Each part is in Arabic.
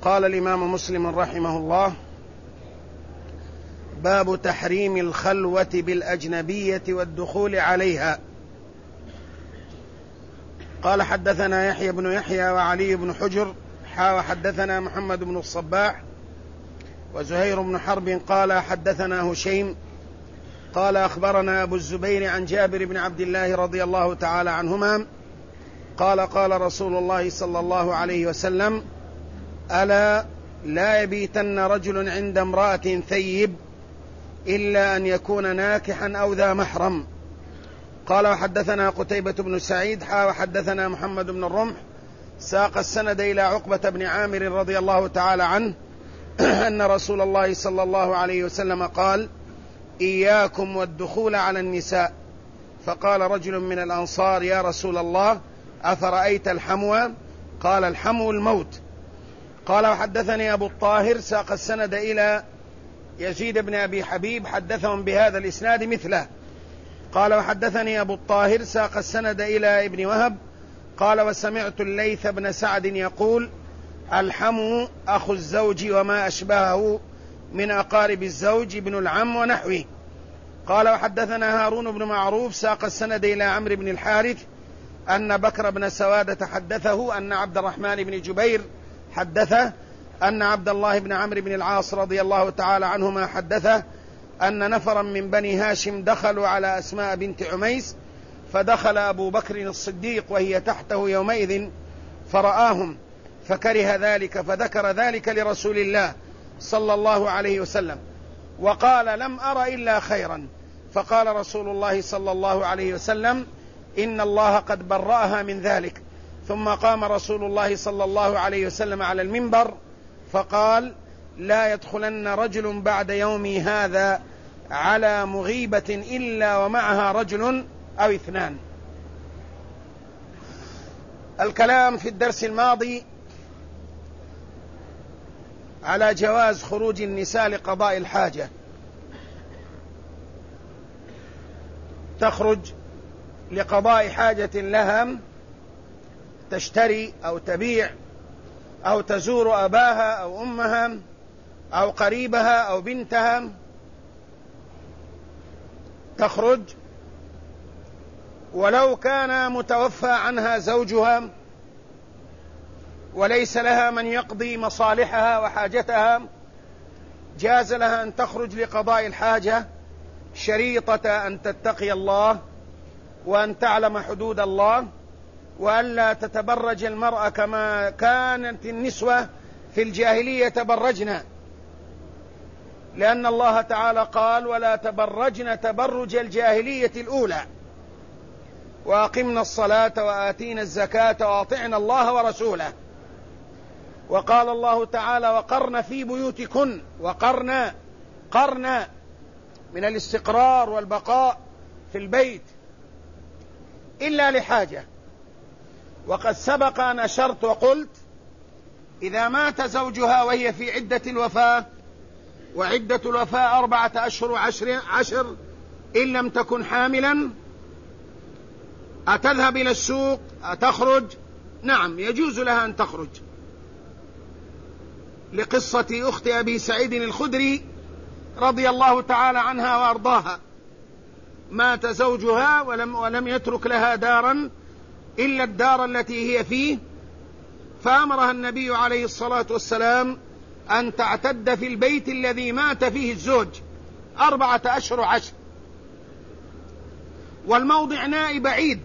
قال الإمام مسلم رحمه الله: باب تحريم الخلوة بالأجنبية والدخول عليها. قال: حدثنا يحيى بن يحيى وعلي بن حجر وحدثنا محمد بن الصباح وزهير بن حرب قال: حدثنا هشيم قال: أخبرنا أبو الزبير عن جابر بن عبد الله رضي الله تعالى عنهما قال: قال رسول الله صلى الله عليه وسلم: ألا لا يبيتن رجل عند امرأة ثيب إلا أن يكون ناكحا أو ذا محرم. قال: وحدثنا قتيبة بن سعيد وحدثنا محمد بن الرمح ساق السند إلى عقبة بن عامر رضي الله تعالى عنه أن رسول الله صلى الله عليه وسلم قال: إياكم والدخول على النساء. فقال رجل من الأنصار: يا رسول الله، أفرأيت الحمو؟ قال: الحمو الموت. قال: وحدثني أبو الطاهر ساق السند إلى يزيد بن أبي حبيب حدثهم بهذا الإسناد مثله. قال: وحدثني أبو الطاهر ساق السند إلى ابن وهب قال: وسمعت الليث بن سعد يقول: الحمو أخو الزوج وما أشبهه من أقارب الزوج ابن العم ونحوه. قال: وحدثنا هارون بن معروف ساق السند إلى عمرو بن الحارث أن بكر بن سوادة حدثه أن عبد الرحمن بن جبير حدثه أن عبد الله بن عمرو بن العاص رضي الله تعالى عنهما حدثه أن نفرا من بني هاشم دخلوا على أسماء بنت عميس، فدخل أبو بكر الصديق وهي تحته يومئذ فرآهم فكره ذلك، فذكر ذلك لرسول الله صلى الله عليه وسلم وقال: لم أر إلا خيرا. فقال رسول الله صلى الله عليه وسلم: إن الله قد برأها من ذلك. ثم قام رسول الله صلى الله عليه وسلم على المنبر فقال: لا يدخلن رجل بعد يومي هذا على مغيبة إلا ومعها رجل أو اثنان. الكلام في الدرس الماضي على جواز خروج النساء لقضاء الحاجة، تخرج لقضاء حاجة لها، تشتري أو تبيع أو تزور أباها أو أمها أو قريبها أو بنتها، تخرج ولو كان متوفى عنها زوجها وليس لها من يقضي مصالحها وحاجتها، جاز لها أن تخرج لقضاء الحاجة، شريطة أن تتقي الله وأن تعلم حدود الله وألا تتبرج المرأة كما كانت النسوة في الجاهلية تبرجن، لأن الله تعالى قال: ولا تبرجن تبرج الجاهلية الأولى وأقمنا الصلاة وآتينا الزكاة وأطعنا الله ورسوله. وقال الله تعالى: وقرن في بيوتكن، قرن من الاستقرار والبقاء في البيت إلا لحاجة. وقد سبق أن أشرت وقلت: إذا مات زوجها وهي في عدة الوفاة، وعدة الوفاة 4 أشهر وعشر إن لم تكن حاملا، أتذهب إلى السوق؟ أتخرج؟ نعم، يجوز لها أن تخرج، لقصة أخت أبي سعيد الخدري رضي الله تعالى عنها وأرضاها، مات زوجها ولم يترك لها دارا إلا الدار التي هي فيه، فأمرها النبي عليه الصلاة والسلام أن تعتد في البيت الذي مات فيه الزوج 4 أشهر وعشر، والموضع نائي بعيد،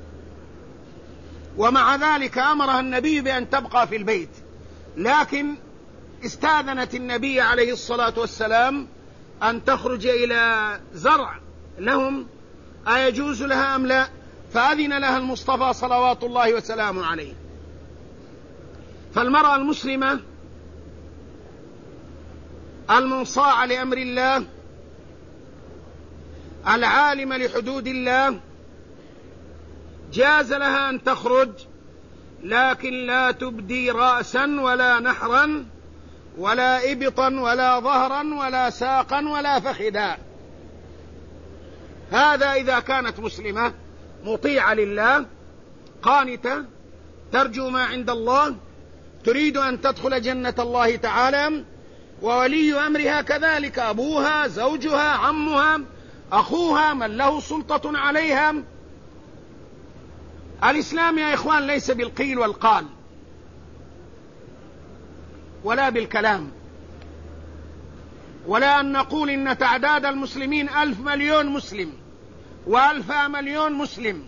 ومع ذلك أمرها النبي بأن تبقى في البيت. لكن استاذنت النبي عليه الصلاة والسلام أن تخرج إلى زرع لهم، أيجوز لها أم لا؟ فأذن لها المصطفى صلوات الله وسلامه عليه. فالمرأة المسلمة المنصاعة لأمر الله، العالمة لحدود الله، جاز لها أن تخرج، لكن لا تبدي رأسا ولا نحرا ولا إبطا ولا ظهرا ولا ساقا ولا فخذا. هذا إذا كانت مسلمة مطيعة لله، قانتة، ترجو ما عند الله، تريد أن تدخل جنة الله تعالى، وولي أمرها كذلك، أبوها، زوجها، عمها، أخوها، من له سلطة عليها. الإسلام يا إخوان ليس بالقيل والقال ولا بالكلام، ولا أن نقول إن تعداد المسلمين 1,000 مليون مسلم و2,000 مليون مسلم.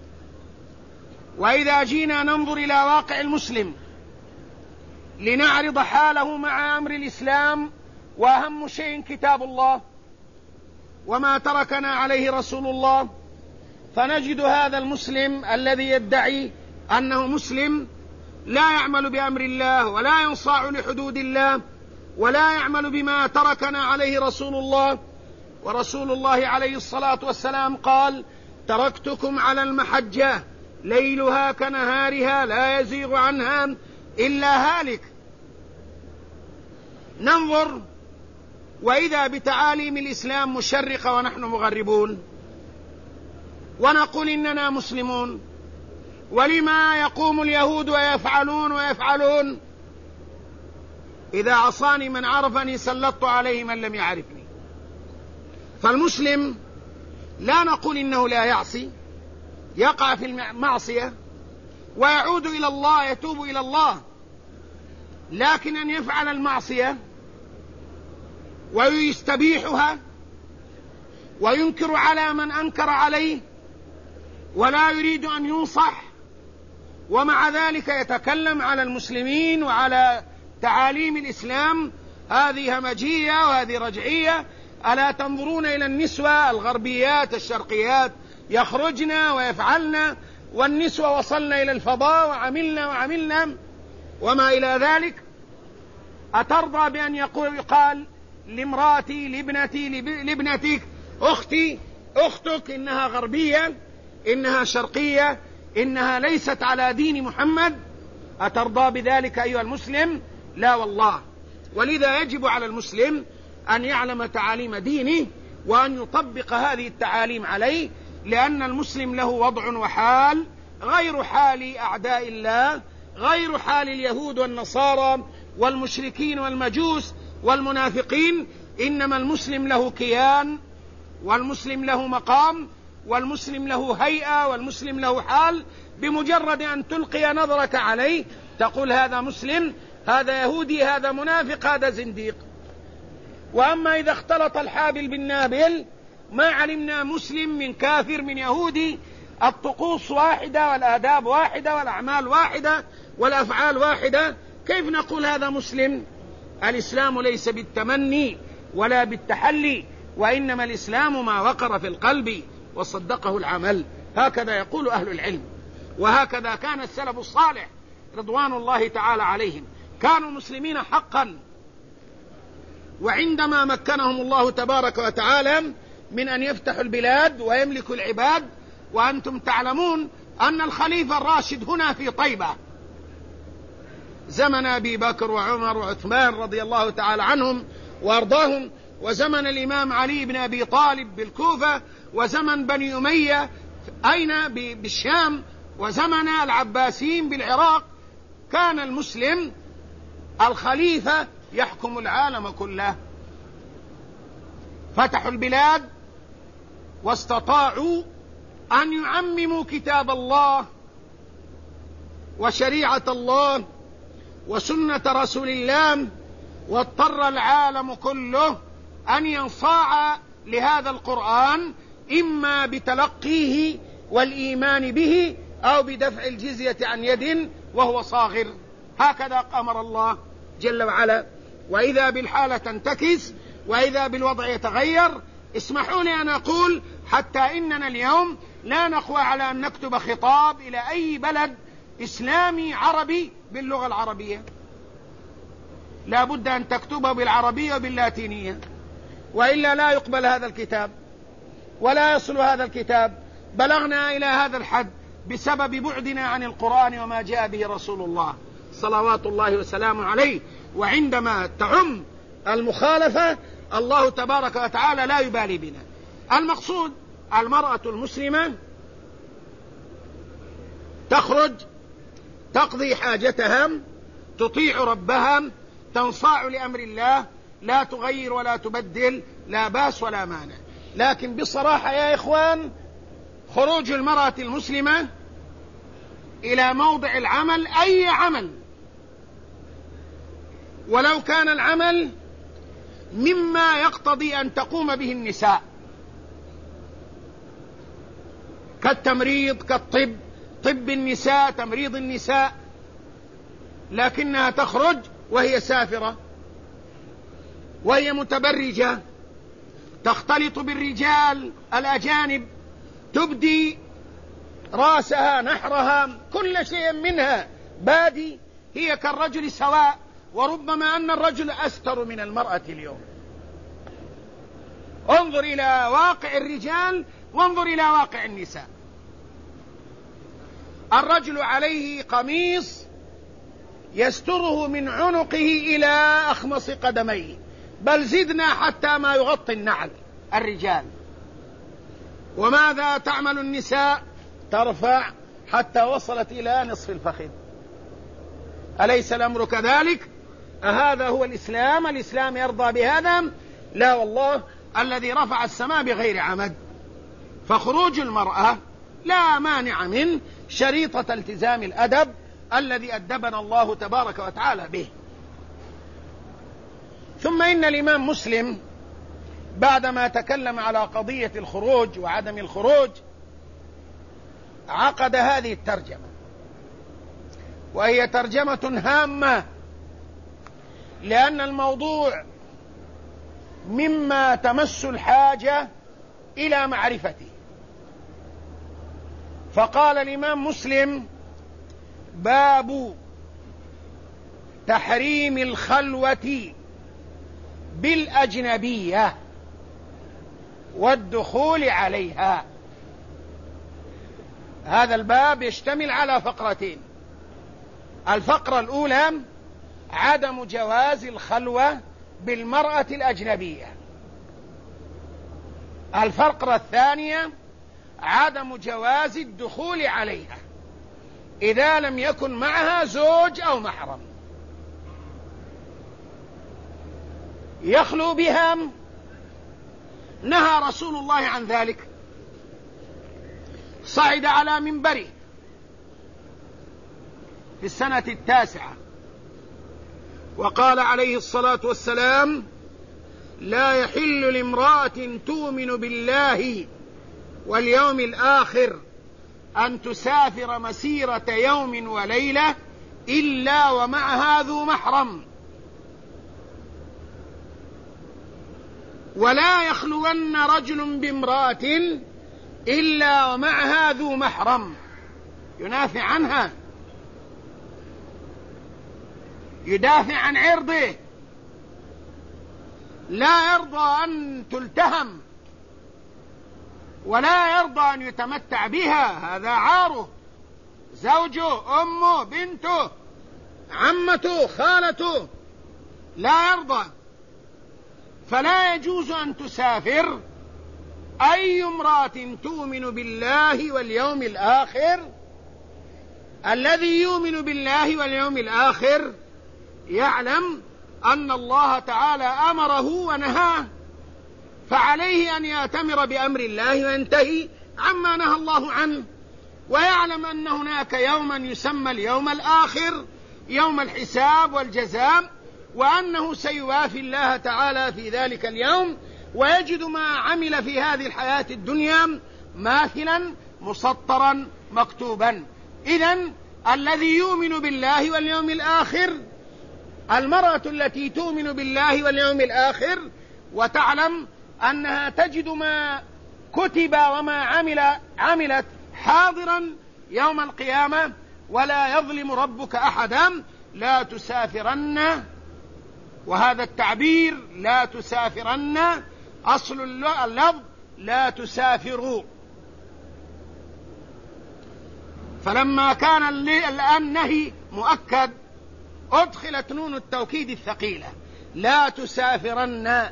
وإذا جينا ننظر إلى واقع المسلم لنعرض حاله مع أمر الإسلام، وأهم شيء كتاب الله وما تركنا عليه رسول الله، فنجد هذا المسلم الذي يدعي أنه مسلم لا يعمل بأمر الله ولا ينصاع لحدود الله ولا يعمل بما تركنا عليه رسول الله. ورسول الله عليه الصلاة والسلام قال: تركتكم على المحجة ليلها كنهارها لا يزيغ عنها إلا هالك. ننظر وإذا بتعاليم الإسلام مشرقة ونحن مغربون، ونقول إننا مسلمون. ولما يقوم اليهود ويفعلون إذا عصاني من عرفني سلطت عليه من لم يعرفني. فالمسلم لا نقول إنه لا يعصي، يقع في المعصية ويعود إلى الله، يتوب إلى الله، لكن أن يفعل المعصية ويستبيحها وينكر على من أنكر عليه ولا يريد أن ينصح، ومع ذلك يتكلم على المسلمين وعلى تعاليم الإسلام، هذه همجية وهذه رجعية. ألا تنظرون إلى النسوة الغربيات الشرقيات يخرجن ويفعلن، والنسوة وصلنا إلى الفضاء وعملنا وما إلى ذلك. أترضى بأن يقال لامرأتي، لابنتي، لابنتك، أختي، أختك إنها غربية، إنها شرقية، إنها ليست على دين محمد؟ أترضى بذلك أيها المسلم؟ لا والله. ولذا يجب على المسلم أن يعلم تعاليم دينه وأن يطبق هذه التعاليم عليه، لأن المسلم له وضع وحال غير حال أعداء الله، غير حال اليهود والنصارى والمشركين والمجوس والمنافقين. إنما المسلم له كيان، والمسلم له مقام، والمسلم له هيئة، والمسلم له حال. بمجرد أن تلقي نظرك عليه تقول هذا مسلم، هذا يهودي، هذا منافق، هذا زنديق. وأما إذا اختلط الحابل بالنابل ما علمنا مسلم من كافر من يهودي، الطقوس واحدة والآداب واحدة والأعمال واحدة والأفعال واحدة، كيف نقول هذا مسلم؟ الإسلام ليس بالتمني ولا بالتحلي، وإنما الإسلام ما وقر في القلب وصدقه العمل. هكذا يقول أهل العلم، وهكذا كان السلف الصالح رضوان الله تعالى عليهم، كانوا مسلمين حقا. وعندما مكنهم الله تبارك وتعالى من أن يفتحوا البلاد ويملكوا العباد، وأنتم تعلمون أن الخليفة الراشد هنا في طيبة زمن أبي بكر وعمر وعثمان رضي الله تعالى عنهم وأرضاهم، وزمن الإمام علي بن أبي طالب بالكوفة، وزمن بني أمية أين بالشام، وزمن العباسيين بالعراق. كان المسلم الخليفة يحكم العالم كله، فتحوا البلاد واستطاعوا أن يعمموا كتاب الله وشريعة الله وسنة رسول الله، واضطر العالم كله أن ينصاع لهذا القرآن، إما بتلقيه والإيمان به أو بدفع الجزية عن يد وهو صاغر. هكذا أمر الله جل وعلا. وإذا بالحالة تنتكس وإذا بالوضع يتغير، اسمحوا لي أن أقول حتى إننا اليوم لا نقوى على أن نكتب خطاب إلى أي بلد إسلامي عربي باللغة العربية، لا بد أن تكتبه بالعربية وباللاتينية، وإلا لا يقبل هذا الكتاب ولا يصل هذا الكتاب. بلغنا إلى هذا الحد بسبب بعدنا عن القرآن وما جاء به رسول الله صلوات الله وسلامه عليه. وعندما تعم المخالفة الله تبارك وتعالى لا يبالي بنا. المقصود المرأة المسلمة تخرج تقضي حاجتها تطيع ربها، تنصاع لأمر الله، لا تغير ولا تبدل، لا باس ولا مانع. لكن بصراحة يا إخوان، خروج المرأة المسلمة إلى موضع العمل، أي عمل، ولو كان العمل مما يقتضي أن تقوم به النساء كالتمريض، كالطب، طب النساء، تمريض النساء، لكنها تخرج وهي سافرة وهي متبرجة، تختلط بالرجال الأجانب، تبدي رأسها، نحرها، كل شيء منها بادي، هي كالرجل سواء، وربما أن الرجل أستر من المرأة اليوم. انظر إلى واقع الرجال وانظر إلى واقع النساء. الرجل عليه قميص يستره من عنقه إلى أخمص قدميه، بل زدنا حتى ما يغطي النعل الرجال. وماذا تعمل النساء؟ ترفع حتى وصلت إلى نصف الفخذ. أليس الأمر كذلك؟ أهذا هو الإسلام؟ الإسلام يرضى بهذا؟ لا والله، الذي رفع السماء بغير عمد. فخروج المرأة لا مانع من شريطة التزام الأدب الذي أدبنا الله تبارك وتعالى به. ثم إن الإمام مسلم بعدما تكلم على قضية الخروج وعدم الخروج عقد هذه الترجمة، وهي ترجمة هامة، لأن الموضوع مما تمس الحاجة إلى معرفته. فقال الإمام مسلم: باب تحريم الخلوة بالأجنبية والدخول عليها. هذا الباب يشتمل على فقرتين. الفقرة الأولى عدم جواز الخلوة بالمرأة الأجنبية. الفقرة الثانية عدم جواز الدخول عليها إذا لم يكن معها زوج أو محرم. يخلو بها، نهى رسول الله عن ذلك، صعد على منبره في السنة 9 وقال عليه الصلاة والسلام: لا يحل لامرأة تؤمن بالله واليوم الآخر أن تسافر مسيرة يوم وليلة إلا ومعها ذو محرم، ولا يخلون رجل بامرأة إلا ومعها ذو محرم ينافع عنها، يدافع عن عرضه، لا يرضى أن تلتهم ولا يرضى أن يتمتع بها، هذا عاره، زوجه، أمه، بنته، عمته، خالته، لا يرضى. فلا يجوز أن تسافر أي امرأة تؤمن بالله واليوم الآخر. الذي يؤمن بالله واليوم الآخر يعلم أن الله تعالى أمره ونهاه، فعليه أن يأتمر بأمر الله وينتهي عما نهى الله عنه، ويعلم أن هناك يوما يسمى اليوم الآخر، يوم الحساب والجزاء، وأنه سيوافي الله تعالى في ذلك اليوم ويجد ما عمل في هذه الحياة الدنيا ماثلا مسطرا مكتوبا. إذن الذي يؤمن بالله واليوم الآخر، المرأة التي تؤمن بالله واليوم الآخر وتعلم أنها تجد ما كتب وما عملت حاضرا يوم القيامة، ولا يظلم ربك أحدا، لا تسافرن. وهذا التعبير لا تسافرن أصل اللفظ لا تسافروا، فلما كان الآن نهي مؤكد أدخلت نون التوكيد الثقيلة، لا تسافرن،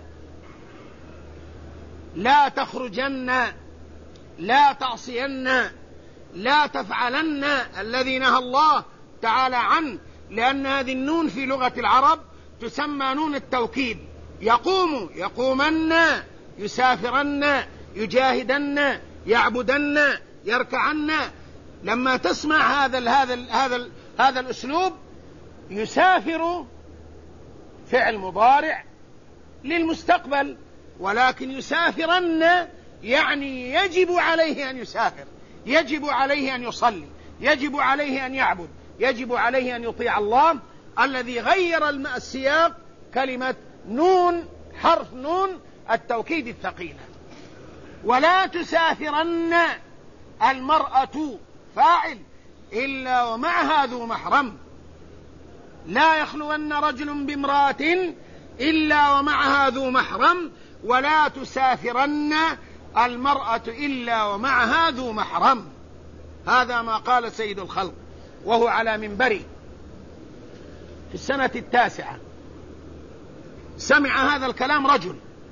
لا تخرجن، لا تعصين، لا تفعلن الذي نهى الله تعالى عنه لأن هذه النون في لغة العرب تسمى نون التوكيد. يقوم، يقومن، يسافرن، يجاهدن، يعبدن، يركعن. لما تسمع هذا الأسلوب، يسافر فعل مضارع للمستقبل، ولكن يسافرن يعني يجب عليه أن يسافر، يجب عليه أن يصلي، يجب عليه أن يعبد، يجب عليه أن يطيع الله. الذي غير السياق كلمة نون، حرف نون التوكيد الثقيلة. ولا تسافرن المرأة فاعل إلا ومعها ذو محرم. لا يخلون رجل بامرأة إلا ومعها ذو محرم، ولا تسافرن المرأة إلا ومعها ذو محرم. هذا ما قال سيد الخلق وهو على منبره في السنة 9. سمع هذا الكلام رجل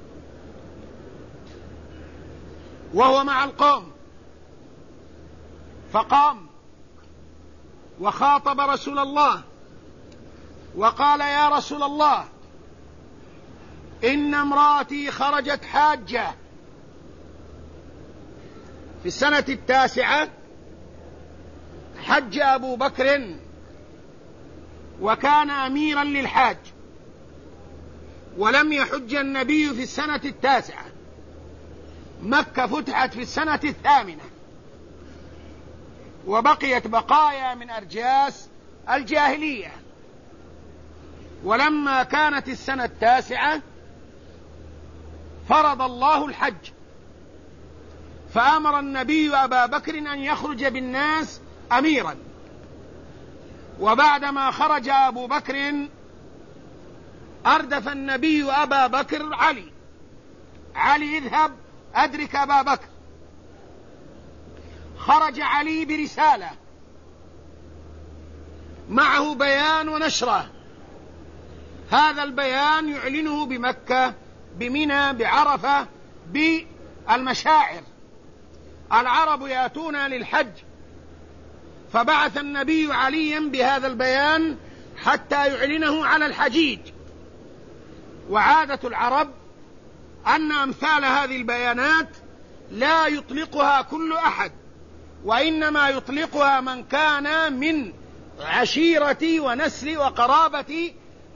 وهو مع القوم، فقام وخاطب رسول الله وقال: يا رسول الله، إن امرأتي خرجت حاجة. في السنة 9 حج أبو بكر وكان أميرا للحاج، ولم يحج النبي في السنة 9. مكة فتحت في السنة 8 وبقيت بقايا من أرجاس الجاهلية. ولما كانت السنة 9 فرض الله الحج، فأمر النبي أبا بكر أن يخرج بالناس أميرا. وبعدما خرج أبو بكر أردف النبي أبا بكر علي اذهب أدرك أبا بكر. خرج علي برسالة معه بيان ونشره. هذا البيان يعلنه بمكة، بمنى، بعرفة، بالمشاعر. العرب يأتون للحج، فبعث النبي عليا بهذا البيان حتى يعلنه على الحجيج. وعادة العرب أن أمثال هذه البيانات لا يطلقها كل أحد، وإنما يطلقها من كان من عشيرة ونسل وقرابة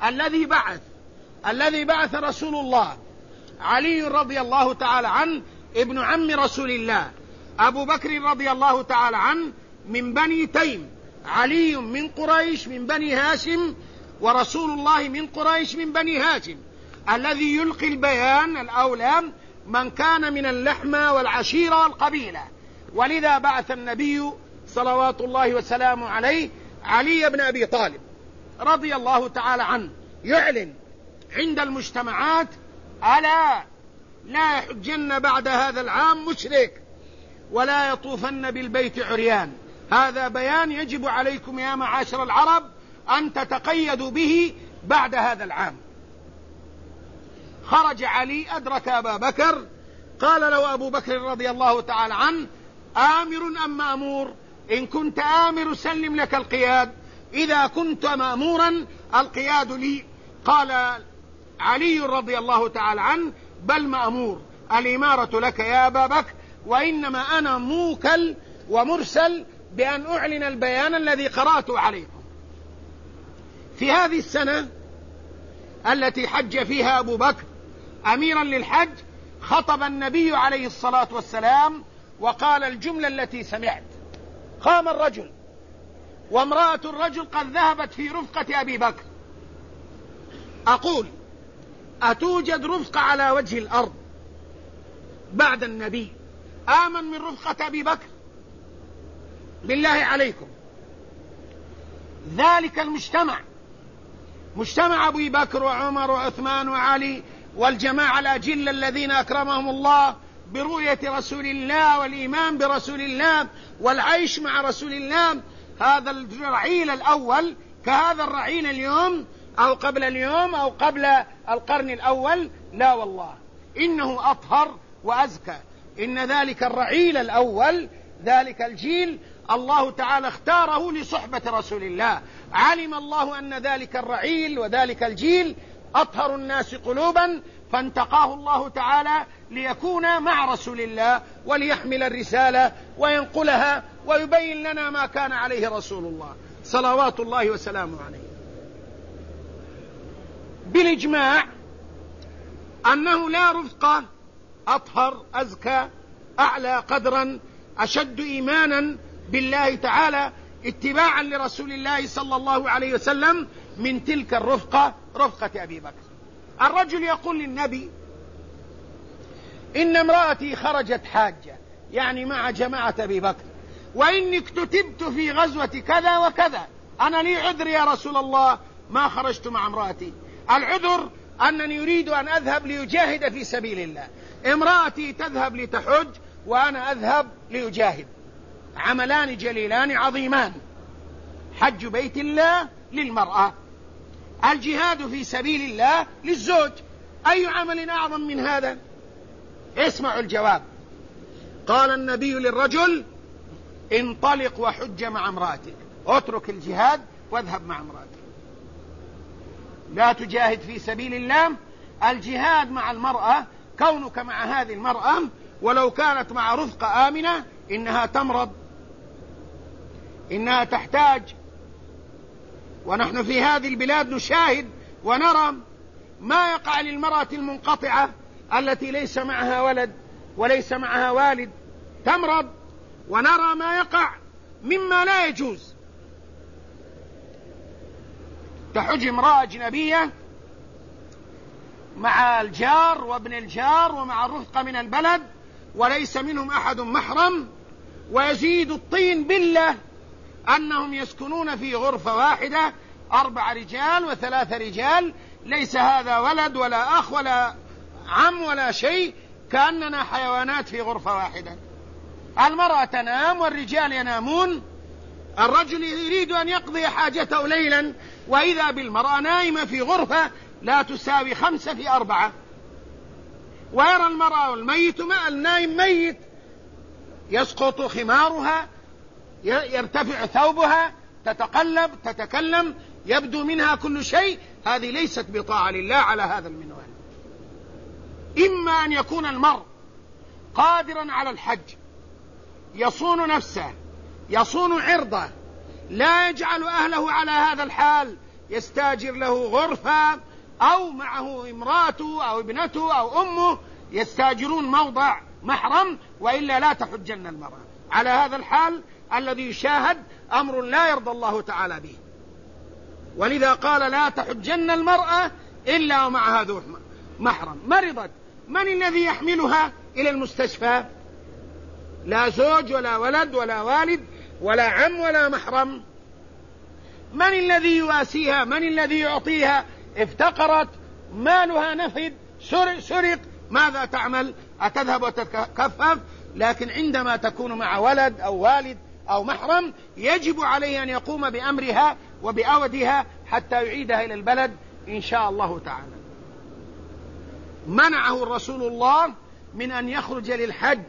الذي بعث رسول الله. علي رضي الله تعالى عنه ابن عم رسول الله، أبو بكر رضي الله تعالى عنه من بني تيم، علي من قريش من بني هاشم، ورسول الله من قريش من بني هاشم. الذي يلقي البيان الأولى من كان من اللحمة والعشيرة والقبيلة. ولذا بعث النبي صلوات الله وسلامه عليه علي بن أبي طالب رضي الله تعالى عنه يعلن عند المجتمعات: ألا لا يحجن بعد هذا العام مشرك، ولا يطوفن بالبيت عريان. هذا بيان يجب عليكم يا معاشر العرب أن تتقيدوا به بعد هذا العام. خرج علي أدرك أبا بكر، قال له أبو بكر رضي الله تعالى عنه: آمر أم مأمور؟ إن كنت آمر سلم لك القياد، إذا كنت مأمورا القياد لي. قال علي رضي الله تعالى عنه: بل مأمور، الإمارة لك يا أبا بكر، وإنما أنا موكل ومرسل بأن أعلن البيان الذي قرأته عليكم. في هذه السنة التي حج فيها أبو بكر أميرا للحج، خطب النبي عليه الصلاة والسلام وقال الجملة التي سمعت: قام الرجل وامرأة الرجل قد ذهبت في رفقة أبي بكر. أقول: أتوجد رفقة على وجه الأرض بعد النبي آمن من رفقة أبي بكر؟ بالله عليكم، ذلك المجتمع، مجتمع أبي بكر وعمر وعثمان وعلي والجماعة الأجلة الذين أكرمهم الله برؤية رسول الله والإيمان برسول الله والعيش مع رسول الله. هذا الرعيل الأول كهذا الرعيل اليوم أو قبل اليوم أو قبل القرن الأول؟ لا والله، إنه أطهر وأزكى. إن ذلك الرعيل الأول، ذلك الجيل، الله تعالى اختاره لصحبة رسول الله. علم الله أن ذلك الرعيل وذلك الجيل أطهر الناس قلوبا، فانتقاه الله تعالى ليكون مع رسول الله وليحمل الرسالة وينقلها ويبين لنا ما كان عليه رسول الله صلوات الله وسلامه عليه. بالإجماع أنه لا رفقة أطهر أزكى أعلى قدرا أشد إيمانا بالله تعالى اتباعا لرسول الله صلى الله عليه وسلم من تلك الرفقة، رفقة أبي بكر. الرجل يقول للنبي: إن امرأتي خرجت حاجة، يعني مع جماعة أبي بكر، وإني اكتتبت في غزوة كذا وكذا، أنا لي عذر يا رسول الله ما خرجت مع امرأتي. العذر أنني أريد أن أذهب ليجاهد في سبيل الله، امرأتي تذهب لتحج وأنا أذهب ليجاهد، عملان جليلان عظيمان، حج بيت الله للمرأة، الجهاد في سبيل الله للزوج، أي عمل أعظم من هذا؟ اسمعوا الجواب. قال النبي للرجل: انطلق وحج مع امرأتك، اترك الجهاد واذهب مع امرأتك، لا تجاهد في سبيل الله. الجهاد مع المرأة، كونك مع هذه المرأة ولو كانت مع رفقة آمنة إنها تمرض، إنها تحتاج، ونحن في هذه البلاد نشاهد ونرى ما يقع للمرأة المنقطعة التي ليس معها ولد وليس معها والد، تمرض، ونرى ما يقع مما لا يجوز. تحج امرأة أجنبية مع الجار وابن الجار ومع الرفقة من البلد وليس منهم أحد محرم، ويزيد الطين بالله أنهم يسكنون في غرفة واحدة 4 رجال و3 رجال، ليس هذا ولد ولا أخ ولا عم ولا شيء، كأننا حيوانات في غرفة واحدة. المرأة تنام والرجال ينامون، الرجل يريد أن يقضي حاجته ليلا وإذا بالمرأة نائمة في غرفة لا تساوي 5 في 4، ويرى المرأة والميت مع النائم ميت، يسقط خمارها، يرتفع ثوبها، تتقلب، تتكلم، يبدو منها كل شيء. هذه ليست بطاعة لله على هذا المنوال. إما أن يكون المرء قادرا على الحج، يصون نفسه، يصون عرضه، لا يجعل أهله على هذا الحال، يستاجر له غرفة أو معه امراته أو ابنته أو أمه، يستاجرون موضع محرم، وإلا لا تحجن المرأة. على هذا الحال الذي يشاهد أمر لا يرضى الله تعالى به، ولذا قال: لا تحجن المرأة إلا ومعها ذو محرم. مرضت، من الذي يحملها إلى المستشفى؟ لا زوج ولا ولد ولا والد ولا عم ولا محرم. من الذي يواسيها؟ من الذي يعطيها؟ افتقرت، مالها نفد، سرق، ماذا تعمل؟ أتذهب وتتكفف؟ لكن عندما تكون مع ولد أو والد أو محرم يجب عليه أن يقوم بأمرها وبأودها حتى يعيدها إلى البلد إن شاء الله تعالى. منعه رسول الله من أن يخرج للحج،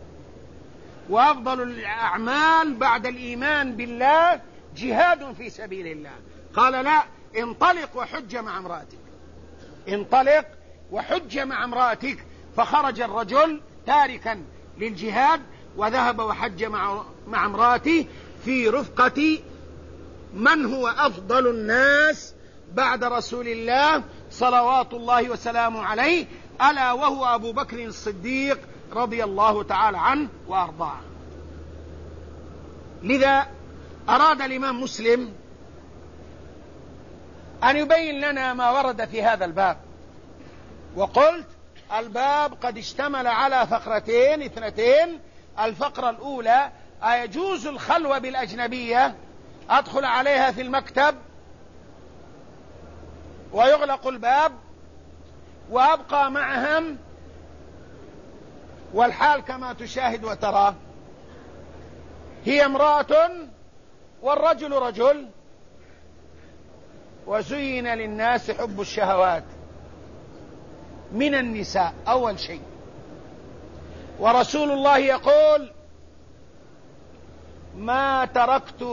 وأفضل الأعمال بعد الإيمان بالله جهاد في سبيل الله. قال: لا، انطلق وحج مع امرأتك، انطلق وحج مع امرأتك. فخرج الرجل تاركا للجهاد وذهب وحج مع امرأته في رفقة من هو أفضل الناس بعد رسول الله صلوات الله وسلامه عليه، ألا وهو أبو بكر الصديق رضي الله تعالى عنه وأرضاه. لذا أراد الإمام مسلم أن يبين لنا ما ورد في هذا الباب، وقلت: الباب قد اشتمل على فقرتين 2. الفقرة الأولى: أيجوز الخلوة بالأجنبية؟ أدخل عليها في المكتب ويغلق الباب وأبقى معهم والحال كما تشاهد وترى، هي امرأة والرجل رجل، وزين للناس حب الشهوات من النساء أول شيء، ورسول الله يقول: ما تركت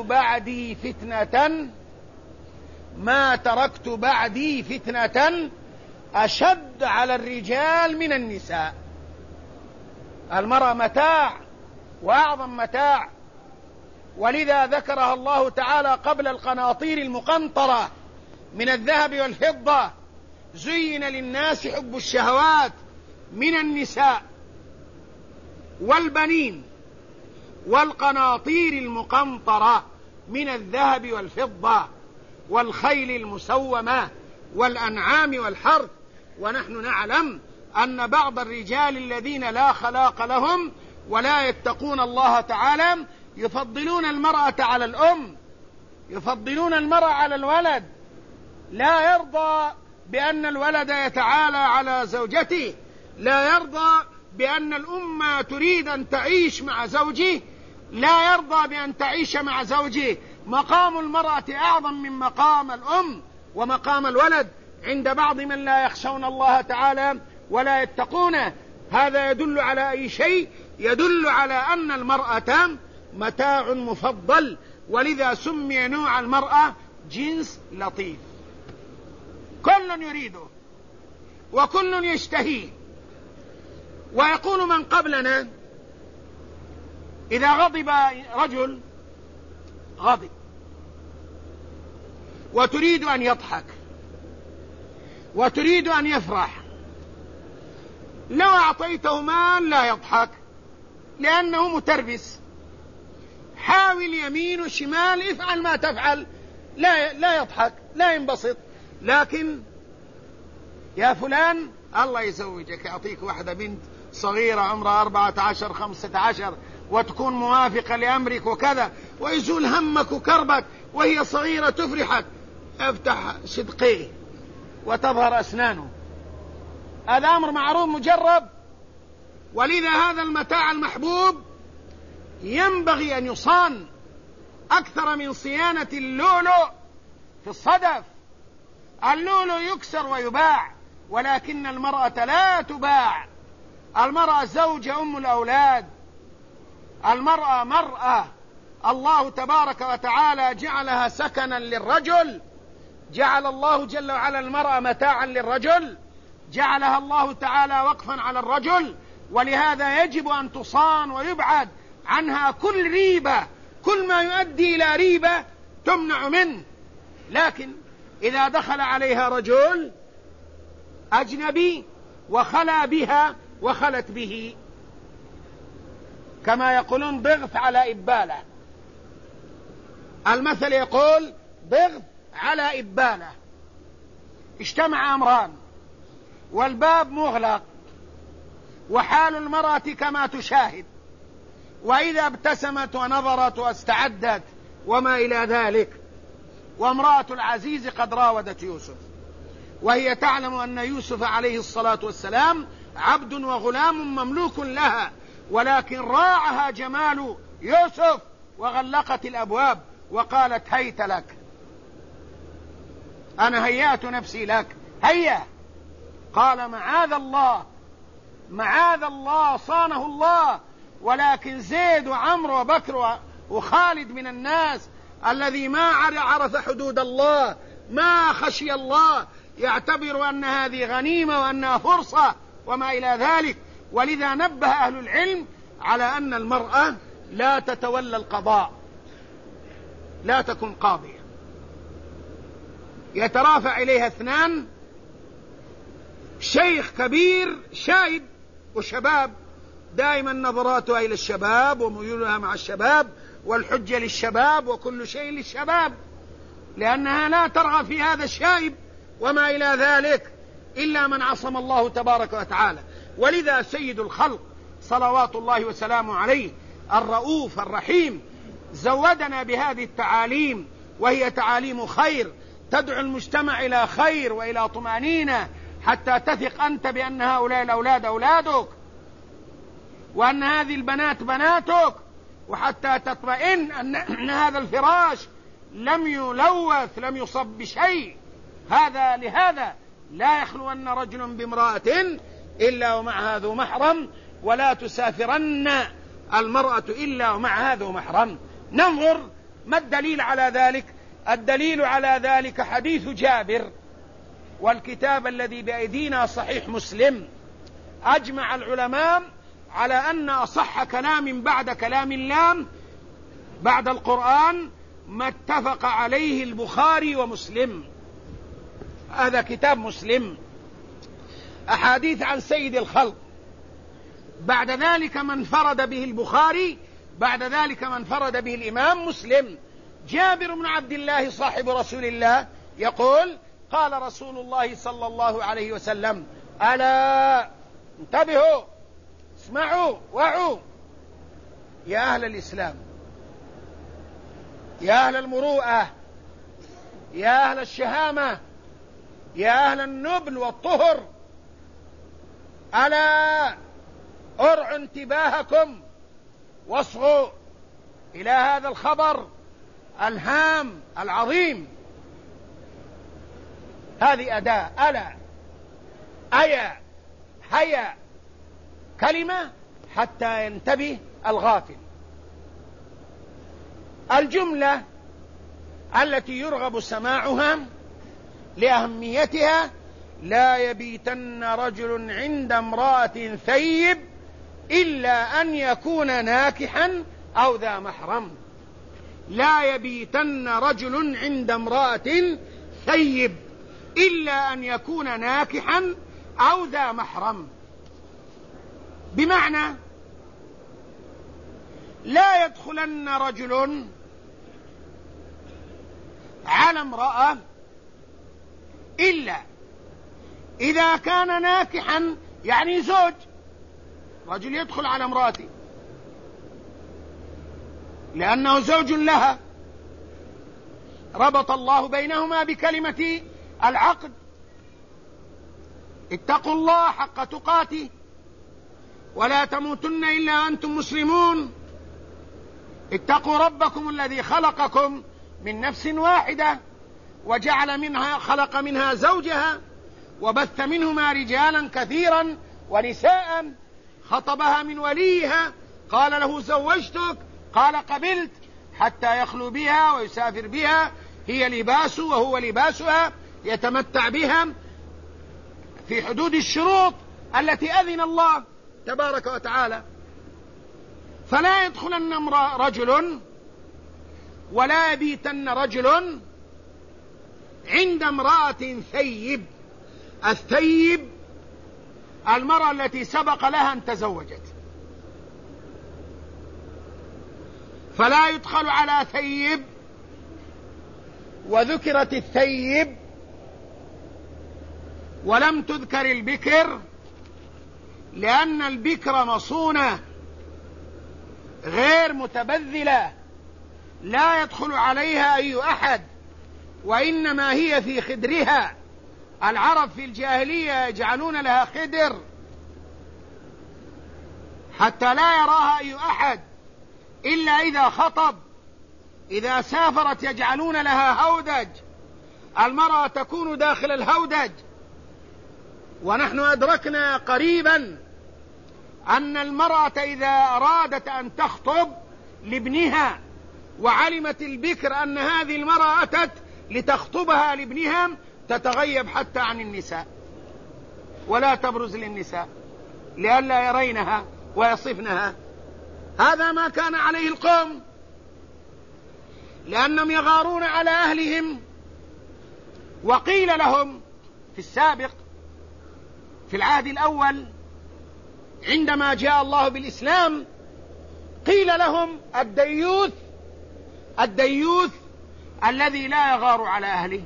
بعدي فتنة أشد على الرجال من النساء. المرأة متاع وأعظم متاع، ولذا ذكرها الله تعالى قبل القناطير المقنطرة من الذهب والفضة. زين للناس حب الشهوات من النساء والبنين والقناطير المقنطرة من الذهب والفضة والخيل المسومة والأنعام والحرث. ونحن نعلم أن بعض الرجال الذين لا خلاق لهم ولا يتقون الله تعالى يفضلون المرأة على الأم، يفضلون المرأة على الولد، لا يرضى بأن الولد يتعالى على زوجته، لا يرضى بأن الأم تريد أن تعيش مع زوجه، لا يرضى بأن تعيش مع زوجه. مقام المرأة أعظم من مقام الأم ومقام الولد عند بعض من لا يخشون الله تعالى ولا يتقونه. هذا يدل على أي شيء؟ يدل على أن المرأة متاع مفضل، ولذا سمي نوع المرأة جنس لطيف، كل يريده وكل يشتهيه. ويقول من قبلنا إذا غضب رجل غضب وتريد أن يضحك وتريد أن يفرح، لو أعطيته مال لا يضحك لأنه متربس، حاول يمين وشمال، افعل ما تفعل، لا يضحك، لا ينبسط. لكن يا فلان الله يزوجك، أعطيك واحدة بنت صغيرة عمرها 14 15 وتكون موافقة لأمرك وكذا، ويزول همك وكربك وهي صغيرة تفرحك، افتح شدقيه وتظهر أسنانه. هذا أمر معروف مجرب. ولذا هذا المتاع المحبوب ينبغي أن يصان أكثر من صيانة اللؤلؤ في الصدف. اللؤلؤ يكسر ويباع، ولكن المرأة لا تباع. المرأة زوجة أم الأولاد، المرأة مرأة. الله تبارك وتعالى جعلها سكنا للرجل، جعل الله جل وعلا المرأة متاعا للرجل، جعلها الله تعالى وقفا على الرجل. ولهذا يجب أن تصان ويبعد عنها كل ريبة، كل ما يؤدي إلى ريبة تمنع منه. لكن إذا دخل عليها رجل أجنبي وخلى بها وخلت به، كما يقولون ضغط على إبالة، المثل يقول ضغط على إبالة، اجتمع أمران والباب مغلق وحال المرأة كما تشاهد، وإذا ابتسمت ونظرت واستعدت وما إلى ذلك. وامرأة العزيز قد راودت يوسف وهي تعلم أن يوسف عليه الصلاة والسلام عبد وغلام مملوك لها، ولكن راعها جمال يوسف وغلقت الأبواب وقالت هيت لك، أنا هيأت نفسي لك، هيا. قال معاذ الله، معاذ الله، صانه الله. ولكن زيد وعمرو وبكر وخالد من الناس الذي ما عرف حدود الله، ما خشي الله، يعتبر أن هذه غنيمة وأنها فرصة وما إلى ذلك. ولذا نبه أهل العلم على أن المرأة لا تتولى القضاء، لا تكن قاضية. يترافع إليها اثنان، شيخ كبير شايب وشباب، دائما نظراتها إلى الشباب وميولها مع الشباب والحجة للشباب وكل شيء للشباب، لأنها لا ترغب في هذا الشايب وما إلى ذلك إلا من عصم الله تبارك وتعالى. ولذا سيد الخلق صلوات الله وسلامه عليه الرؤوف الرحيم زودنا بهذه التعاليم، وهي تعاليم خير تدعو المجتمع إلى خير وإلى طمأنينة، حتى تثق أنت بأن هؤلاء الأولاد أولادك وأن هذه البنات بناتك، وحتى تطمئن أن هذا الفراش لم يلوث، لم يصب بشيء. هذا لهذا لا يخلون رجل بامرأة إلا ومعها ذو محرم، ولا تسافرن المرأة إلا ومعها ذو محرم. ننظر ما الدليل على ذلك. الدليل على ذلك حديث جابر، والكتاب الذي بأيدينا صحيح مسلم. أجمع العلماء على أن أصح كلام بعد كلام الله بعد القرآن ما اتفق عليه البخاري ومسلم. هذا كتاب مسلم، أحاديث عن سيد الخلق، بعد ذلك من فرد به البخاري، بعد ذلك من فرد به الإمام مسلم. جابر بن عبد الله صاحب رسول الله يقول: قال رسول الله صلى الله عليه وسلم: ألا انتبهوا، اسمعوا، وعوا، يا أهل الإسلام، يا أهل المروءة، يا أهل الشهامة، يا أهل النبل والطهر، ألا أرعوا انتباهكم واصغوا إلى هذا الخبر الهام العظيم. هذه أداة، ألا، أيا، هيا، كلمة حتى ينتبه الغافل. الجملة التي يرغب سماعها لأهميتها: لا يبيتن رجل عند امرأة ثيب إلا أن يكون ناكحا أو ذا محرم. لا يبيتن رجل عند امرأة ثيب إلا أن يكون ناكحا أو ذا محرم، بمعنى لا يدخلن رجل على امرأة إلا إذا كان ناكحا، يعني زوج، رجل يدخل على امرأته لأنه زوج لها، ربط الله بينهما بكلمة العقد. اتقوا الله حق تقاته ولا تموتن إلا أنتم مسلمون. اتقوا ربكم الذي خلقكم من نفس واحدة خلق منها زوجها وبث منهما رجالا كثيرا ونساء. خطبها من وليها، قال له: زوجتك، قال: قبلت، حتى يخلو بها ويسافر بها، هي لباس وهو لباسها، يتمتع بها في حدود الشروط التي أذن الله تبارك وتعالى. فلا يدخلن رجل ولا يبيتن رجل عند امرأة ثيب. الثيب المرأة التي سبق لها أن تزوجت، فلا يدخل على ثيب. وذكرت الثيب ولم تذكر البكر، لأن البكر مصونة غير متبذلة، لا يدخل عليها أي أحد، وإنما هي في خدرها. العرب في الجاهلية يجعلون لها خدر حتى لا يراها أي أحد إلا إذا خطب. إذا سافرت يجعلون لها هودج، المرأة تكون داخل الهودج. ونحن أدركنا قريبا أن المرأة إذا أرادت أن تخطب لابنها وعلمت البكر أن هذه المرأة أتت لتخطبها لابنها، تتغيب حتى عن النساء ولا تبرز للنساء لئلا يرينها ويصفنها. هذا ما كان عليه القوم، لأنهم يغارون على أهلهم. وقيل لهم في السابق في العهد الأول عندما جاء الله بالإسلام، قيل لهم: الديوث الذي لا يغار على أهله.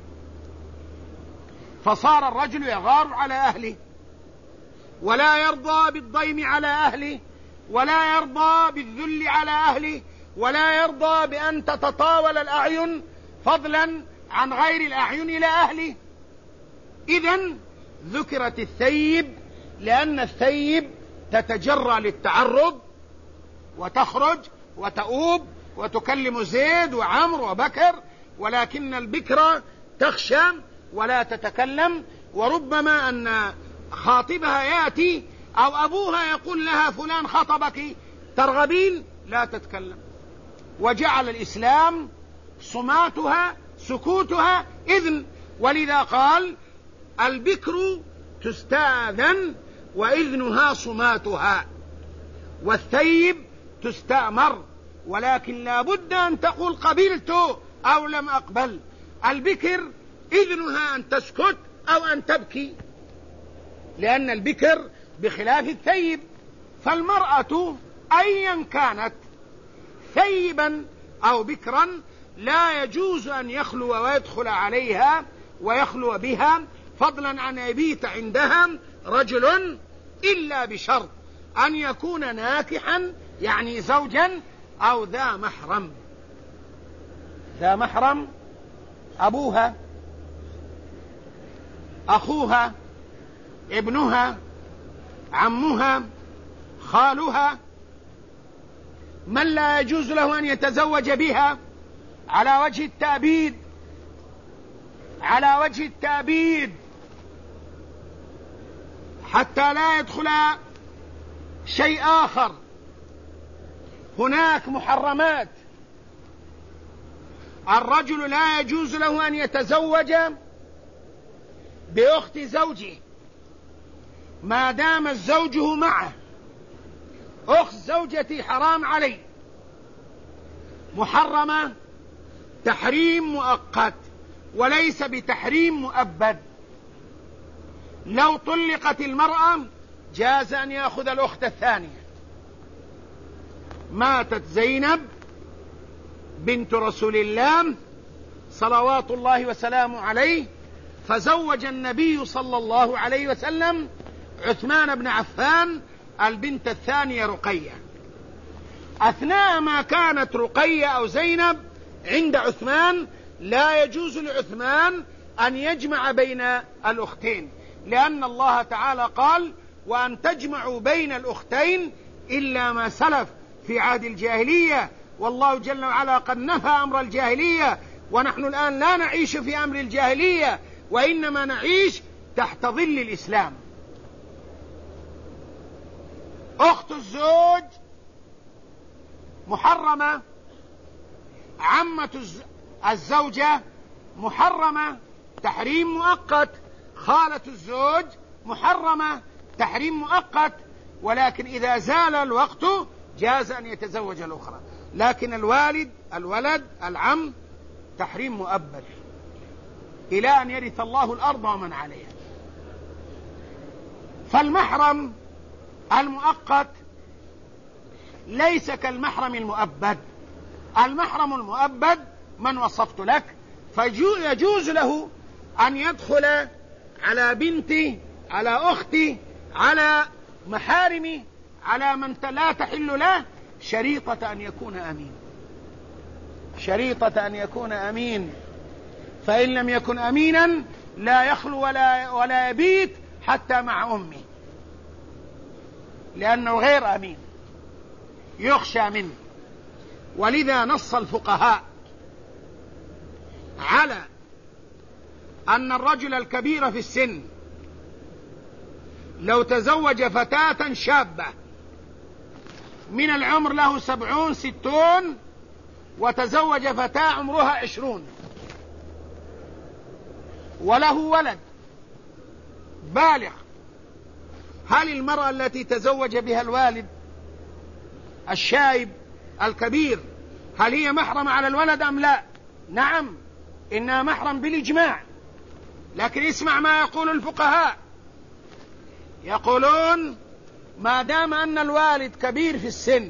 فصار الرجل يغار على أهله ولا يرضى بالضيم على أهله ولا يرضى بالذل على أهله ولا يرضى بأن تتطاول الأعين فضلا عن غير الأعين إلى أهله. إذن ذكرت الثيب لأن الثيب تتجرى للتعرض وتخرج وتؤوب وتكلم زيد وعمر وبكر، ولكن البكرة تخشى ولا تتكلم. وربما أن خاطبها يأتي أو أبوها يقول لها: فلان خطبك، ترغبين؟ لا تتكلم. وجعل الإسلام صماتها سكوتها إذن، ولذا قال البكر تستاذن وإذنها صماتها، والثيب تستأمر، ولكن لا بد أن تقول قبلت أو لم أقبل. البكر إذنها أن تسكت أو أن تبكي، لأن البكر بخلاف الثيب. فالمرأة أيا كانت ثيبا أو بكرا لا يجوز أن يخلو ويدخل عليها ويخلو بها، فضلا عن يبيت عندها رجل، إلا بشرط أن يكون ناكحا يعني زوجا أو ذا محرم. ذا محرم أبوها، أخوها، ابنها، عمها، خالها، من لا يجوز له أن يتزوج بها على وجه التأبيد، على وجه التأبيد، حتى لا يدخل شيء آخر. هناك محرمات. الرجل لا يجوز له أن يتزوج بأخت زوجه ما دام زوجه معه. أخت زوجتي حرام علي، محرمة تحريم مؤقت وليس بتحريم مؤبد. لو طلقت المرأة جاز أن يأخذ الأخت الثانية. ماتت زينب بنت رسول الله صلوات الله وسلامه عليه، فزوج النبي صلى الله عليه وسلم عثمان بن عفان البنت الثانية رقية. أثناء ما كانت رقية أو زينب عند عثمان لا يجوز لعثمان أن يجمع بين الأختين، لأن الله تعالى قال: وأن تجمعوا بين الأختين إلا ما سلف في عهد الجاهلية، والله جل وعلا قد نفى أمر الجاهلية، ونحن الآن لا نعيش في أمر الجاهلية، وإنما نعيش تحت ظل الإسلام. أخت الزوج محرمة، عمة الزوجة محرمة تحريم مؤقت، خالة الزوج محرمة تحريم مؤقت، ولكن إذا زال الوقت جاز أن يتزوج الأخرى. لكن الولد العم تحريم مؤبد إلى أن يرث الله الأرض ومن عليها. فالمحرم المؤقت ليس كالمحرم المؤبد. المحرم المؤبد من وصفت لك، فيجوز له أن يدخل على بنتي، على أختي، على محارمي، على من لا تحل له، شريطة أن يكون أمين، شريطة أن يكون أمين. فإن لم يكن أمينا لا يخلو ولا يبيت حتى مع أمه، لأنه غير أمين يخشى منه. ولذا نص الفقهاء على أن الرجل الكبير في السن لو تزوج فتاة شابة من العمر له 70 60 وتزوج فتاة عمرها 20 وله ولد بالغ، هل المرأة التي تزوج بها الوالد الشايب الكبير هل هي محرم على الولد أم لا؟ نعم، إنها محرم بالإجماع. لكن اسمع ما يقول الفقهاء، يقولون ما دام أن الوالد كبير في السن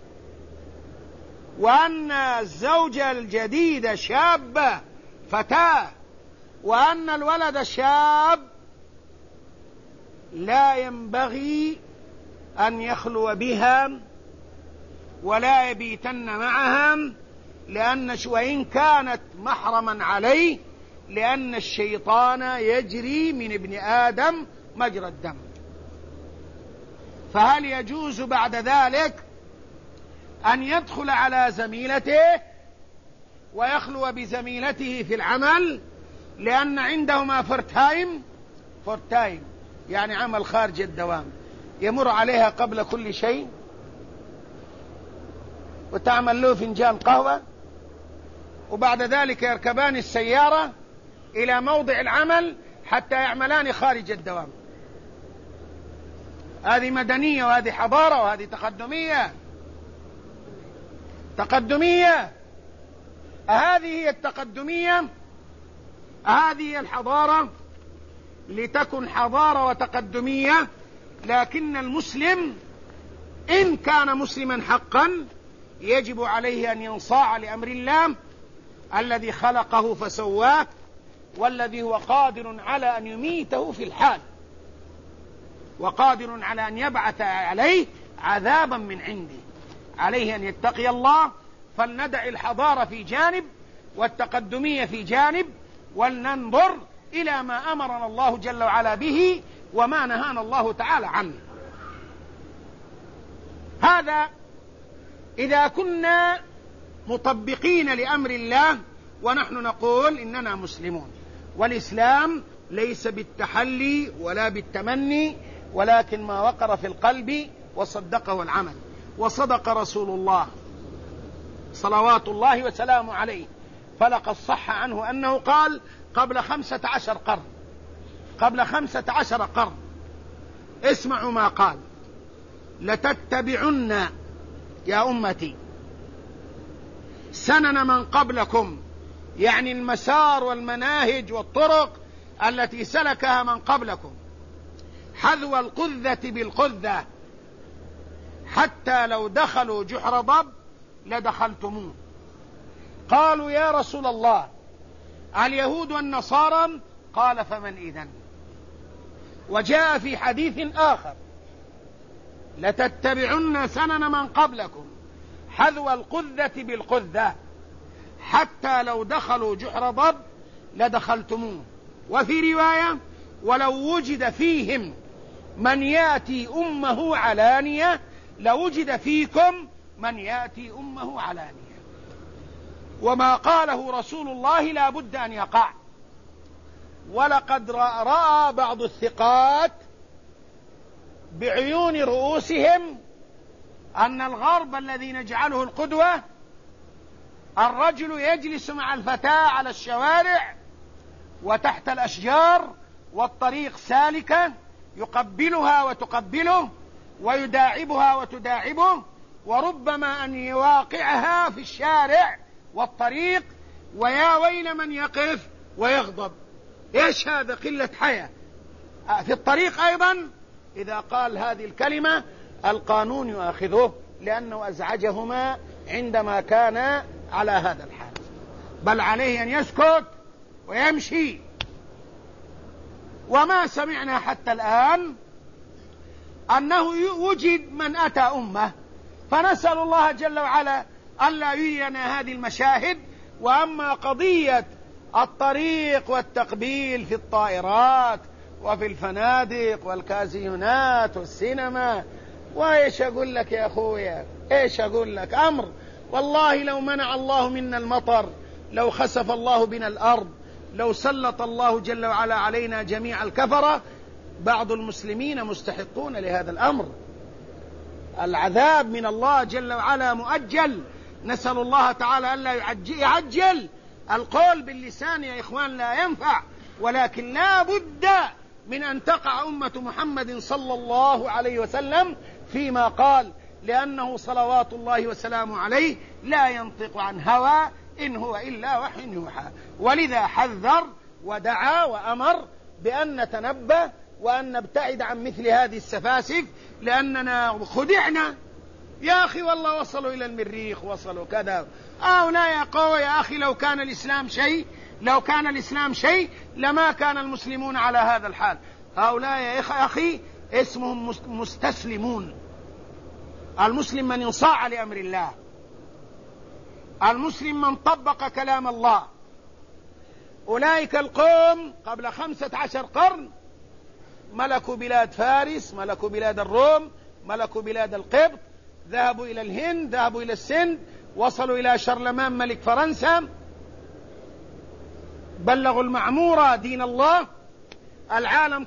وأن الزوجة الجديدة شابة فتاة وأن الولد شاب، لا ينبغي أن يخلو بها ولا يبيتن معها، وإن كانت محرما عليه، لأن الشيطان يجري من ابن آدم مجرى الدم. فهل يجوز بعد ذلك أن يدخل على زميلته ويخلو بزميلته في العمل، لأن عندهما فرتايم يعني عمل خارج الدوام، يمر عليها قبل كل شيء؟ وتعمل له فنجان قهوة، وبعد ذلك يركبان السيارة إلى موضع العمل حتى يعملان خارج الدوام. هذه مدنية وهذه حضارة وهذه تقدمية. هذه هي التقدمية، هذه هي الحضارة. لتكن حضارة وتقدمية، لكن المسلم إن كان مسلما حقا يجب عليه أن ينصاع لأمر الله الذي خلقه فسواه، والذي هو قادر على أن يميته في الحال، وقادر على أن يبعث عليه عذابا من عنده. عليه أن يتقي الله. فلندع الحضارة في جانب والتقدمية في جانب، ولننظر إلى ما أمرنا الله جل وعلا به وما نهانا الله تعالى عنه. هذا إذا كنا مطبقين لأمر الله، ونحن نقول إننا مسلمون. والإسلام ليس بالتحلي ولا بالتمني، ولكن ما وقر في القلب وصدقه العمل. وصدق رسول الله صلوات الله وسلامه عليه، فلقد صح عنه أنه قال قبل 15 قرن، اسمعوا ما قال: لتتبعن يا أمتي سنن من قبلكم، يعني المسار والمناهج والطرق التي سلكها من قبلكم، حذو القذة بالقذة، حتى لو دخلوا جحر ضب لدخلتموه. قالوا يا رسول الله اليهود والنصارى؟ قال فمن إذن؟ وجاء في حديث آخر: لتتبعن سنن من قبلكم حذو القذة بالقذة، حتى لو دخلوا جحر ضب لدخلتموه. وفي رواية: ولو وجد فيهم من يأتي أمه علانية لوجد فيكم من يأتي أمه علانية. وما قاله رسول الله لا بد أن يقع. ولقد رأى بعض الثقات بعيون رؤوسهم أن الغرب الذي نجعله القدوة الرجل يجلس مع الفتاة على الشوارع وتحت الأشجار والطريق سالكة، يقبلها وتقبله ويداعبها وتداعبه، وربما أن يواقعها في الشارع والطريق، ويا ويل من يقف ويغضب. إيش هذا؟ قلة حياة. في الطريق أيضا إذا قال هذه الكلمة القانون يؤاخذه، لأنه أزعجهما عندما كان على هذا الحال، بل عليه أن يسكت ويمشي. وما سمعنا حتى الآن أنه وجد من أتى أمه، فنسأل الله جل وعلا ألا يرينا هذه المشاهد. وأما قضية الطريق والتقبيل في الطائرات وفي الفنادق والكازينات والسينما، وإيش أقول لك يا أخويا؟ إيش أقول لك؟ أمر والله لو منع الله منا المطر، لو خسف الله بنا الأرض، لو سلط الله جل وعلا علينا جميع الكفرة، بعض المسلمين مستحقون لهذا الأمر. العذاب من الله جل وعلا مؤجل. نسأل الله تعالى ألا يعجل. القول باللسان يا إخوان لا ينفع، ولكن لا بد من أن تقع أمة محمد صلى الله عليه وسلم فيما قال، لأنه صلوات الله وسلامه عليه لا ينطق عن هوى إن هو إلا وحي يوحى. ولذا حذر ودعا وأمر بأن نتنبه وأن نبتعد عن مثل هذه السفاسف، لأننا خدعنا. يا أخي والله وصلوا إلى المريخ، وصلوا كذا. لا يا قوة يا أخي، لو كان الإسلام شيء لما كان المسلمون على هذا الحال. هؤلاء يا أخي اسمهم مستسلمون. المسلم من ينصاع لأمر الله، المسلم من طبق كلام الله. أولئك القوم قبل 15 قرن ملكوا بلاد فارس، ملكوا بلاد الروم، ملكوا بلاد القبط، ذهبوا إلى الهند، ذهبوا إلى السند، وصلوا إلى شارلمان ملك فرنسا، بلغوا المعمورة دين الله. العالم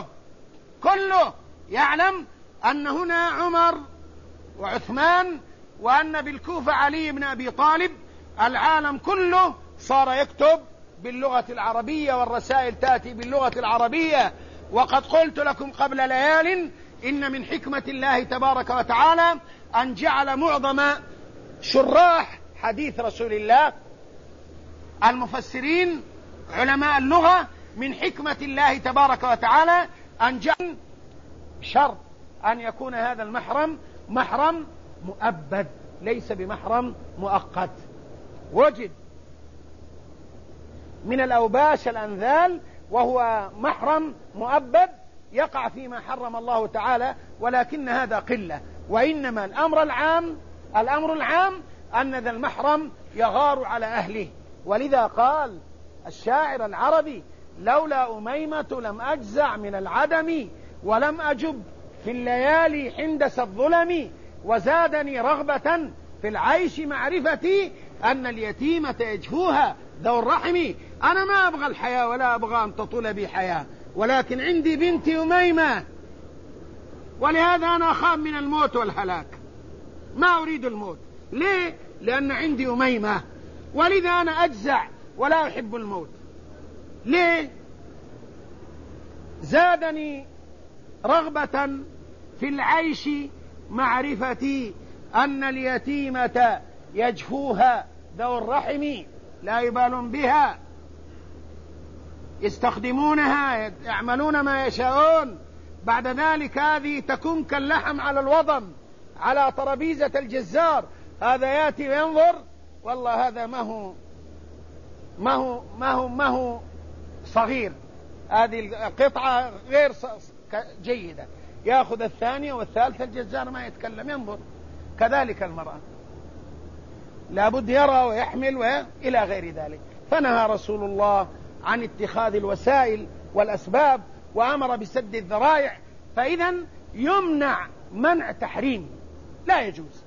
كله يعلم أن هنا عمر وعثمان وأن بالكوفة علي بن أبي طالب، العالم كله صار يكتب باللغة العربية والرسائل تأتي باللغة العربية. وقد قلت لكم قبل ليال إن من حكمة الله تبارك وتعالى أن جعل معظم شراح حديث رسول الله المفسرين علماء اللغة، من حكمة الله تبارك وتعالى أن جعل شرط أن يكون هذا المحرم محرم مؤبد ليس بمحرم مؤقت. وجد من الأوباش الأنذال وهو محرم مؤبد يقع فيما حرم الله تعالى، ولكن هذا قلة. وإنما الأمر العام أن ذا المحرم يغار على أهله. ولذا قال الشاعر العربي: لولا أميمة لم أجزع من العدم، ولم أجب في الليالي حندس الظلم، وزادني رغبة في العيش معرفتي أن اليتيمة يجفوها ذو الرحم. أنا ما أبغى الحياة ولا أبغى أن تطول بي حياة، ولكن عندي بنتي أميمة، ولهذا أنا أخاف من الموت والهلاك، ما أريد الموت. ليه؟ لأن عندي أميمة، ولذا أنا أجزع ولا أحب الموت. ليه؟ زادني رغبة في العيش معرفتي أن اليتيمة يجفوها ذو الرحم، لا يبالون بها، يستخدمونها، يعملون ما يشاءون. بعد ذلك هذه تكون كاللحم على الوضم على طرابيزة الجزار، هذا يأتي وينظر والله هذا ما هو صغير، هذه القطعة غير جيدة، يأخذ الثانية والثالثة، الجزار ما يتكلم ينظر. كذلك المرأة لابد يرى ويحمل وإلى غير ذلك. فنهى رسول الله عن اتخاذ الوسائل والأسباب وأمر بسد الذرائع، فإذا يمنع منع تحريم لا يجوز.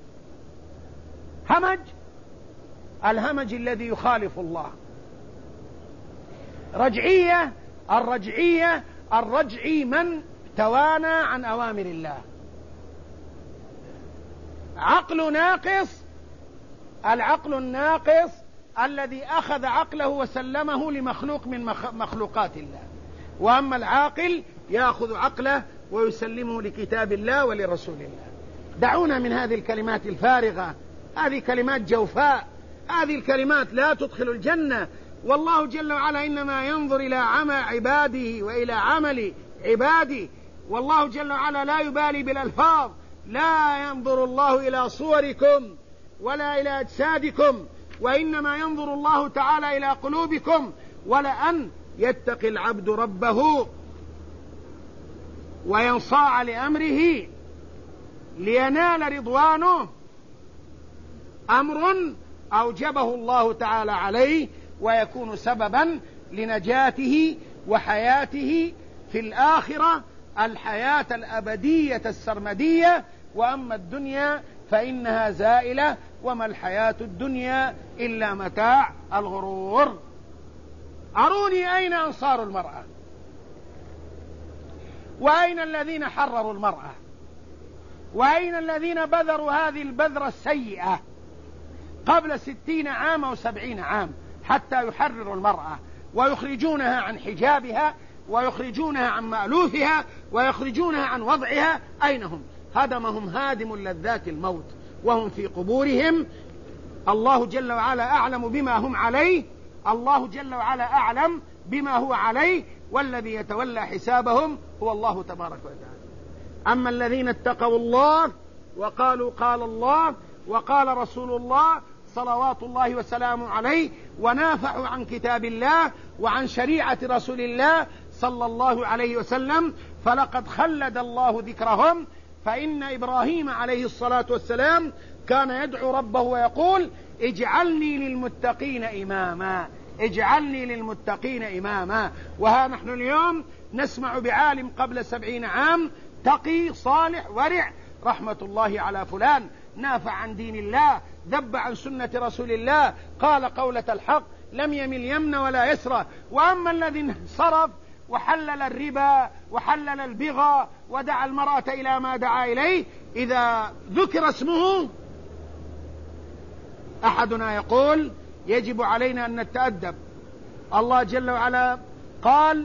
الهمج الذي يخالف الله. الرجعي من توانى عن أوامر الله. العقل الناقص الذي أخذ عقله وسلمه لمخلوق من مخلوقات الله. وأما العاقل يأخذ عقله ويسلمه لكتاب الله ولرسول الله. دعونا من هذه الكلمات الفارغة، هذه كلمات جوفاء، هذه الكلمات لا تدخل الجنة. والله جل وعلا إنما ينظر إلى عمل عباده وإلى عمل عباده، والله جل وعلا لا يبالي بالألفاظ. لا ينظر الله إلى صوركم ولا إلى أجسادكم، وإنما ينظر الله تعالى إلى قلوبكم. ولأن يتقي العبد ربه وينصاع لأمره لينال رضوانه أمر أوجبه الله تعالى عليه، ويكون سببا لنجاته وحياته في الآخرة، الحياة الأبدية السرمدية. وأما الدنيا فإنها زائلة، وما الحياة الدنيا إلا متاع الغرور. أروني أين أنصار المرأة؟ وأين الذين حرروا المرأة؟ وأين الذين بذروا هذه البذرة السيئة قبل 60 عام أو 70 عام حتى يحرروا المرأة ويخرجونها عن حجابها ويخرجونها عن مألوفها ويخرجونها عن وضعها؟ أين هم؟ هدمهم هادم لذات الموت وهم في قبورهم. الله جل وعلا أعلم بما هم عليه، الله جل وعلا أعلم بما هو عليه، والذي يتولى حسابهم هو الله تبارك وتعالى. أما الذين اتقوا الله وقالوا قال الله وقال رسول الله صلوات الله وسلامه عليه، ونافعوا عن كتاب الله وعن شريعة رسول الله صلى الله عليه وسلم، فلقد خلد الله ذكرهم. فإن إبراهيم عليه الصلاة والسلام كان يدعو ربه ويقول: اجعلني للمتقين إماما، اجعلني للمتقين إماما. وها نحن اليوم نسمع بعالم قبل 70 عام تقي صالح ورع، رحمة الله على فلان، نافع عن دين الله، ذب عن سنة رسول الله، قال قولة الحق، لم يمل يمن ولا يسرى. وأما الذي انصرف وحلل الربا وحلل البغى ودعا المرأة إلى ما دعا إليه، إذا ذكر اسمه أحدنا يقول يجب علينا أن نتأدب. الله جل وعلا قال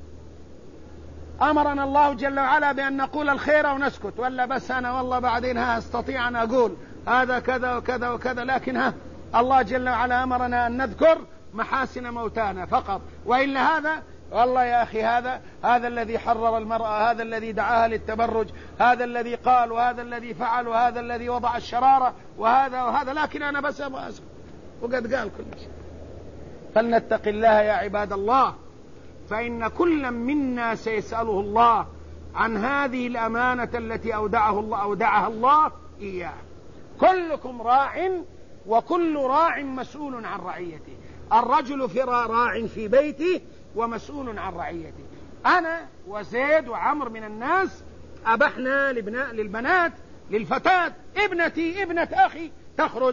أمرنا الله جل وعلا بأن نقول الخير ونسكت، ولا بس أنا والله بعدين أستطيع أن أقول هذا كذا وكذا وكذا، لكن الله جل وعلا أمرنا أن نذكر محاسن موتانا فقط، وإلا هذا والله يا أخي هذا الذي حرر المرأة، هذا الذي دعاها للتبرج، هذا الذي قال، وهذا الذي فعل، وهذا الذي وضع الشرارة، وهذا، لكن أنا بس أبغى أسكت، وقد قال كل شيء. فلنتق الله يا عباد الله، فإن كل منا سيسأله الله عن هذه الأمانة التي أودعها الله إياه. كلكم راع وكل راع مسؤول عن رعيته. الرجل راع في بيته ومسؤول عن رعيته. أنا وزيد وعمر من الناس أبحنا للبنات، للفتاة ابنتي ابنة أخي تخرج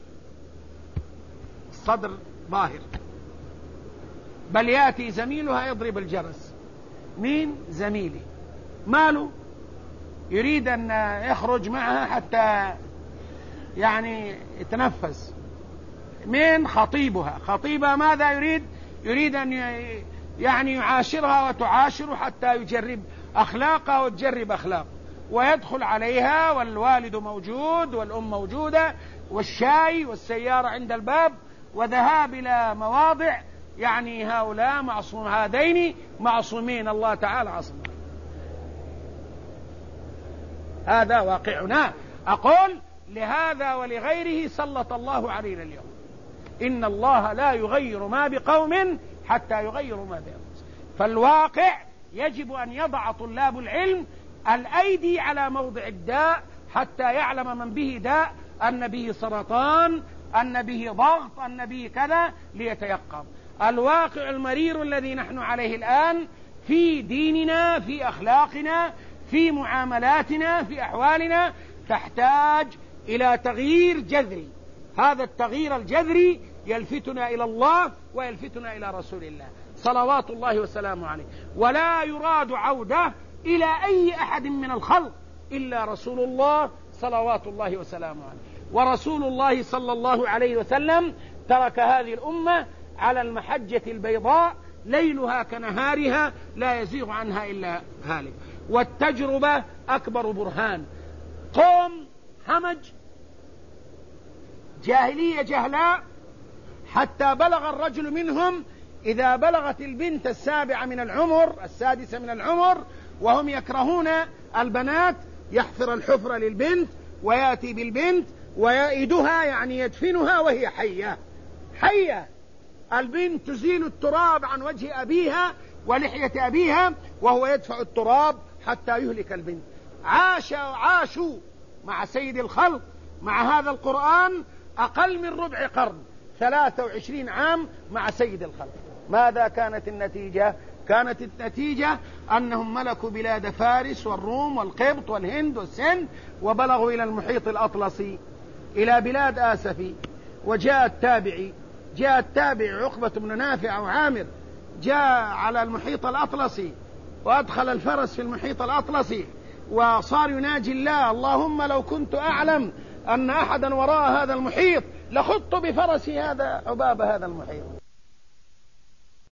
الصدر ظاهر، بل يأتي زميلها يضرب الجرس. مين؟ زميلي، ماله؟ يريد أن يخرج معها حتى يعني يتنفس. من خطيبها ماذا يريد؟ يريد أن يعني يعاشرها وتعاشر حتى يجرب أخلاقها وتجرب أخلاق، ويدخل عليها والوالد موجود والأم موجودة والشاي والسيارة عند الباب وذهاب إلى مواضع، يعني هؤلاء هذين معصومين، الله تعالى عصمه. هذا واقعنا. أقول لهذا ولغيره سلط الله علينا اليوم. إن الله لا يغير ما بقوم حتى يغيروا ما بأنفسهم. فالواقع يجب أن يضع طلاب العلم الأيدي على موضع الداء حتى يعلم من به داء، أن به سرطان، أن به ضغط، أن به كذا، ليتيقظ. الواقع المرير الذي نحن عليه الآن في ديننا، في أخلاقنا، في معاملاتنا، في أحوالنا، تحتاج إلى تغيير جذري. هذا التغيير الجذري يلفتنا إلى الله ويلفتنا إلى رسول الله صلوات الله وسلامه عليه. ولا يراد عودة إلى أي أحد من الخلق إلا رسول الله صلوات الله وسلامه عليه. ورسول الله صلى الله عليه وسلم ترك هذه الأمة على المحجة البيضاء ليلها كنهارها لا يزيغ عنها إلا هالك. والتجربة أكبر برهان. قوم همج، جاهلية جهلاء، حتى بلغ الرجل منهم إذا بلغت البنت السادسة من العمر وهم يكرهون البنات، يحفر الحفرة للبنت ويأتي بالبنت ويأيدها، يعني يدفنها وهي حية. البنت تزيل التراب عن وجه أبيها ولحية أبيها وهو يدفع التراب حتى يهلك البنت. عاشوا مع سيد الخلق مع هذا القرآن أقل من ربع قرن، 23 عام مع سيد الخلق. ماذا كانت النتيجة؟ كانت النتيجة أنهم ملكوا بلاد فارس والروم والقبط والهند والسند، وبلغوا إلى المحيط الأطلسي، إلى بلاد آسفي. وجاء التابعي عقبة بن نافع أو عامر، جاء على المحيط الأطلسي وأدخل الفرس في المحيط الأطلسي وصار يناجي الله: اللهم لو كنت أعلم أن أحدا وراء هذا المحيط لخضت بفرسي هذا عباب هذا المحيط.